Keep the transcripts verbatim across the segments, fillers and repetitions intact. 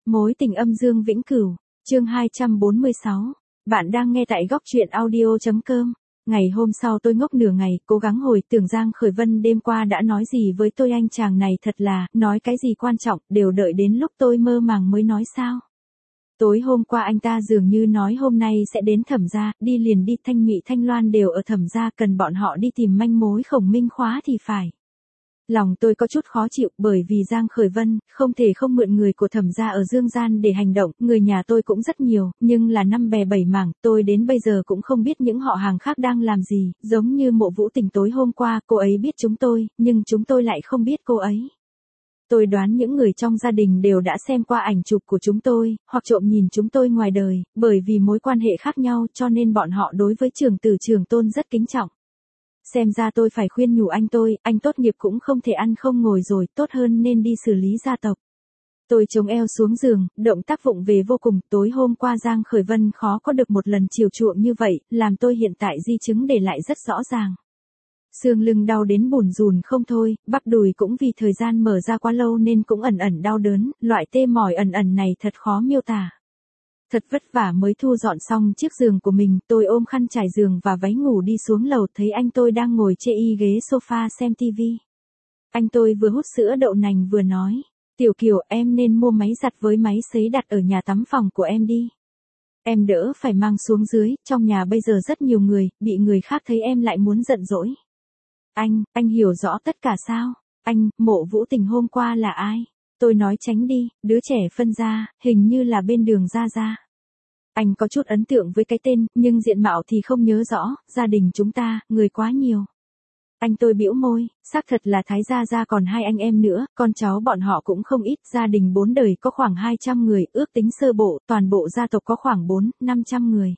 Mối tình âm dương vĩnh cửu, chương hai trăm bốn mươi sáu. Bạn đang nghe tại góc truyện audio chấm com. Ngày hôm sau tôi ngốc nửa ngày, cố gắng hồi tưởng Giang Khởi Vân đêm qua đã nói gì với tôi, anh chàng này thật là, nói cái gì quan trọng, đều đợi đến lúc tôi mơ màng mới nói sao. Tối hôm qua anh ta dường như nói hôm nay sẽ đến Thẩm gia, đi liền đi, Thanh Mị Thanh Loan đều ở Thẩm gia, cần bọn họ đi tìm manh mối Khổng Minh Khóa thì phải. Lòng tôi có chút khó chịu bởi vì Giang Khởi Vân không thể không mượn người của Thẩm gia ở Dương Gian để hành động, người nhà tôi cũng rất nhiều, nhưng là năm bè bảy mảng, tôi đến bây giờ cũng không biết những họ hàng khác đang làm gì, giống như Mộ Vũ Tình tối hôm qua, cô ấy biết chúng tôi, nhưng chúng tôi lại không biết cô ấy. Tôi đoán những người trong gia đình đều đã xem qua ảnh chụp của chúng tôi, hoặc trộm nhìn chúng tôi ngoài đời, bởi vì mối quan hệ khác nhau cho nên bọn họ đối với Trường Tử Trường Tôn rất kính trọng. Xem ra tôi phải khuyên nhủ anh tôi, anh tốt nghiệp cũng không thể ăn không ngồi rồi, tốt hơn nên đi xử lý gia tộc. Tôi chống eo xuống giường, động tác vụng về vô cùng, tối hôm qua Giang Khởi Vân khó có được một lần chiều chuộng như vậy, làm tôi hiện tại di chứng để lại rất rõ ràng. Xương lưng đau đến bủn rùn không thôi, bắp đùi cũng vì thời gian mở ra quá lâu nên cũng ẩn ẩn đau đớn, loại tê mỏi ẩn ẩn này thật khó miêu tả. Thật vất vả mới thu dọn xong chiếc giường của mình, tôi ôm khăn trải giường và váy ngủ đi xuống lầu, thấy anh tôi đang ngồi chê y ghế sofa xem tivi. Anh tôi vừa hút sữa đậu nành vừa nói, Tiểu Kiều, em nên mua máy giặt với máy sấy đặt ở nhà tắm phòng của em đi. Em đỡ phải mang xuống dưới, trong nhà bây giờ rất nhiều người, bị người khác thấy em lại muốn giận dỗi. Anh, anh hiểu rõ tất cả sao? Anh, Mộ Vũ Tình hôm qua là ai? Tôi nói tránh đi, đứa trẻ phân ra, hình như là bên Đường Gia Gia. Anh có chút ấn tượng với cái tên, nhưng diện mạo thì không nhớ rõ, gia đình chúng ta, người quá nhiều. Anh tôi bĩu môi, xác thật là Thái Gia Gia còn hai anh em nữa, con cháu bọn họ cũng không ít, gia đình bốn đời có khoảng hai trăm người, ước tính sơ bộ, toàn bộ gia tộc có khoảng bốn, năm trăm người.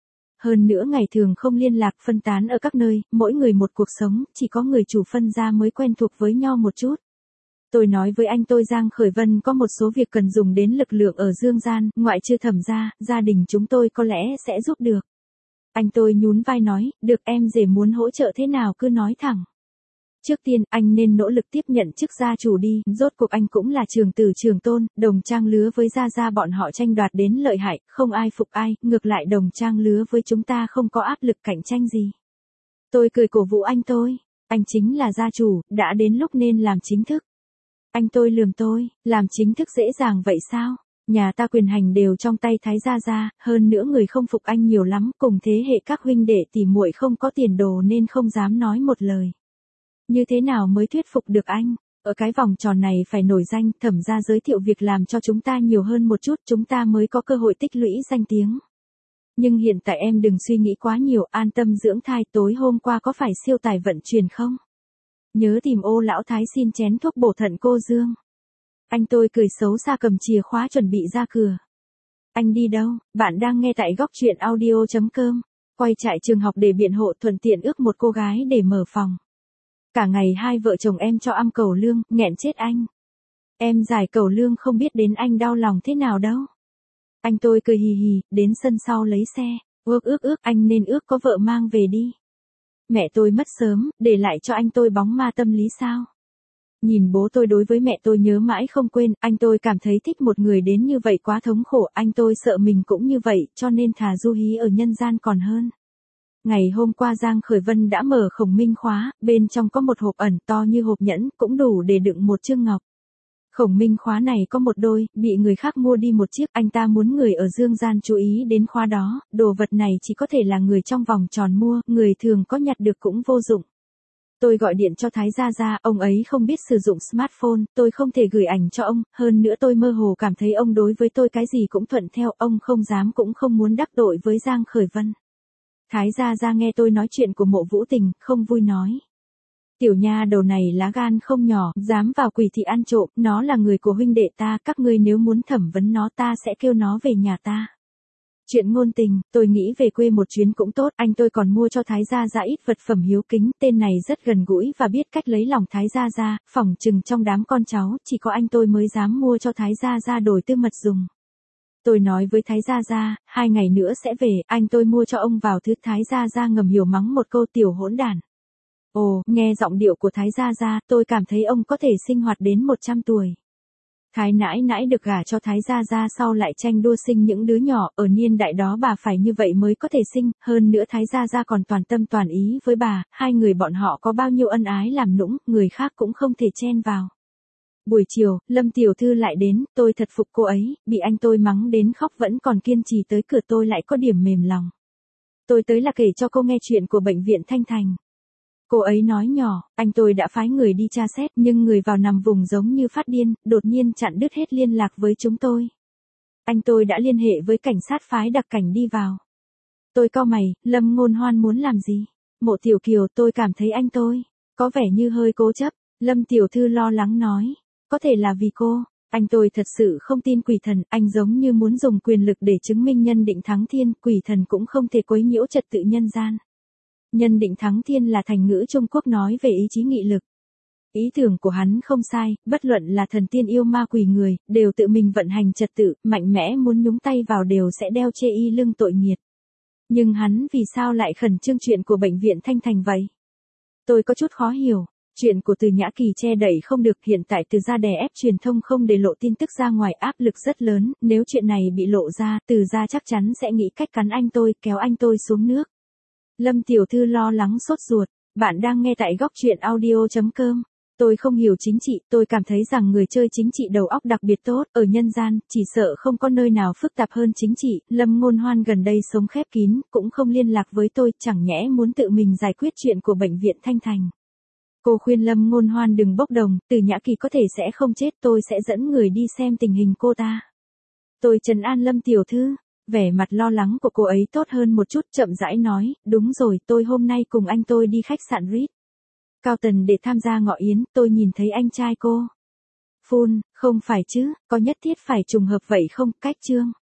Hơn nữa ngày thường không liên lạc, phân tán ở các nơi, mỗi người một cuộc sống, chỉ có người chủ phân gia mới quen thuộc với nhau một chút. Tôi nói với anh tôi Giang Khởi Vân có một số việc cần dùng đến lực lượng ở Dương Gian, ngoại trừ Thẩm gia, gia đình chúng tôi có lẽ sẽ giúp được. Anh tôi nhún vai nói, được em rể muốn hỗ trợ thế nào cứ nói thẳng. Trước tiên, anh nên nỗ lực tiếp nhận chức gia chủ đi, rốt cuộc anh cũng là Trường Tử Trường Tôn, đồng trang lứa với Gia Gia bọn họ tranh đoạt đến lợi hại, không ai phục ai, ngược lại đồng trang lứa với chúng ta không có áp lực cạnh tranh gì. Tôi cười cổ vũ anh tôi, anh chính là gia chủ, đã đến lúc nên làm chính thức. Anh tôi lườm tôi, làm chính thức dễ dàng vậy sao? Nhà ta quyền hành đều trong tay Thái Gia Gia, hơn nữa người không phục anh nhiều lắm, cùng thế hệ các huynh đệ tỉ muội không có tiền đồ nên không dám nói một lời. Như thế nào mới thuyết phục được anh? Ở cái vòng tròn này phải nổi danh, Thẩm gia giới thiệu việc làm cho chúng ta nhiều hơn một chút, chúng ta mới có cơ hội tích lũy danh tiếng. Nhưng hiện tại em đừng suy nghĩ quá nhiều, an tâm dưỡng thai, tối hôm qua có phải siêu tài vận chuyển không? Nhớ tìm Ô lão thái xin chén thuốc bổ thận cô Dương. Anh tôi cười xấu xa cầm chìa khóa chuẩn bị ra cửa. Anh đi đâu? Bạn đang nghe tại góc truyện audio chấm com. Quay trại trường học để biện hộ, thuận tiện ước một cô gái để mở phòng. Cả ngày hai vợ chồng em cho ăn cẩu lương, nghẹn chết anh. Em giải cẩu lương không biết đến anh đau lòng thế nào đâu. Anh tôi cười hì hì, đến sân sau lấy xe. Ước ước ước, anh nên ước có vợ mang về đi. Mẹ tôi mất sớm, để lại cho anh tôi bóng ma tâm lý sao? Nhìn bố tôi đối với mẹ tôi nhớ mãi không quên, anh tôi cảm thấy thích một người đến như vậy quá thống khổ, anh tôi sợ mình cũng như vậy, cho nên thà du hí ở nhân gian còn hơn. Ngày hôm qua Giang Khởi Vân đã mở Khổng Minh Khóa, bên trong có một hộp ẩn to như hộp nhẫn, cũng đủ để đựng một chương ngọc. Khổng Minh Khóa này có một đôi, bị người khác mua đi một chiếc, anh ta muốn người ở Dương Gian chú ý đến khóa đó, đồ vật này chỉ có thể là người trong vòng tròn mua, người thường có nhặt được cũng vô dụng. Tôi gọi điện cho Thái Gia Gia, ông ấy không biết sử dụng smartphone, tôi không thể gửi ảnh cho ông, hơn nữa tôi mơ hồ cảm thấy ông đối với tôi cái gì cũng thuận theo, ông không dám cũng không muốn đắc tội với Giang Khởi Vân. Thái Gia Gia nghe tôi nói chuyện của Mộ Vũ Tình, không vui nói. Tiểu nha đầu này lá gan không nhỏ, dám vào quỷ thị ăn trộm, nó là người của huynh đệ ta, các ngươi nếu muốn thẩm vấn nó ta sẽ kêu nó về nhà ta. Chuyện ngôn tình, tôi nghĩ về quê một chuyến cũng tốt, anh tôi còn mua cho Thái Gia Gia ít vật phẩm hiếu kính, tên này rất gần gũi và biết cách lấy lòng Thái Gia Gia, phỏng chừng trong đám con cháu, chỉ có anh tôi mới dám mua cho Thái Gia Gia đồ tư mật dùng. Tôi nói với Thái Gia Gia, hai ngày nữa sẽ về, anh tôi mua cho ông vào thứ. Thái Gia Gia ngầm hiểu mắng một câu tiểu hỗn đản. Ồ, nghe giọng điệu của Thái Gia Gia, tôi cảm thấy ông có thể sinh hoạt đến một trăm tuổi. Thái nãi nãi được gả cho Thái gia gia sau lại tranh đua sinh những đứa nhỏ, ở niên đại đó bà phải như vậy mới có thể sinh, hơn nữa Thái gia gia còn toàn tâm toàn ý với bà, hai người bọn họ có bao nhiêu ân ái làm nũng, người khác cũng không thể chen vào. Buổi chiều, Lâm tiểu thư lại đến, tôi thật phục cô ấy, bị anh tôi mắng đến khóc vẫn còn kiên trì tới cửa tôi lại có điểm mềm lòng. Tôi tới là kể cho cô nghe chuyện của bệnh viện Thanh Thành. Cô ấy nói nhỏ, anh tôi đã phái người đi tra xét nhưng người vào nằm vùng giống như phát điên, đột nhiên chặn đứt hết liên lạc với chúng tôi. Anh tôi đã liên hệ với cảnh sát phái đặc cảnh đi vào. Tôi cau mày, Lâm Ngôn Hoan muốn làm gì? Mộ Tiểu Kiều, tôi cảm thấy anh tôi có vẻ như hơi cố chấp. Lâm tiểu thư lo lắng nói, có thể là vì cô. Anh tôi thật sự không tin quỷ thần, anh giống như muốn dùng quyền lực để chứng minh nhân định thắng thiên, quỷ thần cũng không thể quấy nhiễu trật tự nhân gian. Nhân định thắng thiên là thành ngữ Trung Quốc nói về ý chí nghị lực. Ý tưởng của hắn không sai, bất luận là thần tiên yêu ma quỷ người, đều tự mình vận hành trật tự, mạnh mẽ muốn nhúng tay vào đều sẽ đeo chê y lưng tội nghiệt. Nhưng hắn vì sao lại khẩn trương chuyện của bệnh viện Thanh Thành vậy? Tôi có chút khó hiểu. Chuyện của Từ Nhã Kỳ che đậy không được, hiện tại Từ gia đè ép truyền thông không để lộ tin tức ra ngoài, áp lực rất lớn, nếu chuyện này bị lộ ra, Từ gia chắc chắn sẽ nghĩ cách cắn anh tôi, kéo anh tôi xuống nước. Lâm tiểu thư lo lắng sốt ruột, bạn đang nghe tại góc truyện audio chấm com. Tôi không hiểu chính trị, tôi cảm thấy rằng người chơi chính trị đầu óc đặc biệt tốt, ở nhân gian, chỉ sợ không có nơi nào phức tạp hơn chính trị, Lâm Ngôn Hoan gần đây sống khép kín, cũng không liên lạc với tôi, chẳng nhẽ muốn tự mình giải quyết chuyện của bệnh viện Thanh Thành. Cô khuyên Lâm Ngôn Hoan đừng bốc đồng, Từ Nhã Kỳ có thể sẽ không chết, tôi sẽ dẫn người đi xem tình hình cô ta. Tôi trấn an Lâm tiểu thư, vẻ mặt lo lắng của cô ấy tốt hơn một chút, chậm rãi nói, đúng rồi, tôi hôm nay cùng anh tôi đi khách sạn Ritz Carlton để tham gia ngọ yến, tôi nhìn thấy anh trai cô. Phun, không phải chứ, có nhất thiết phải trùng hợp vậy không, cách chương.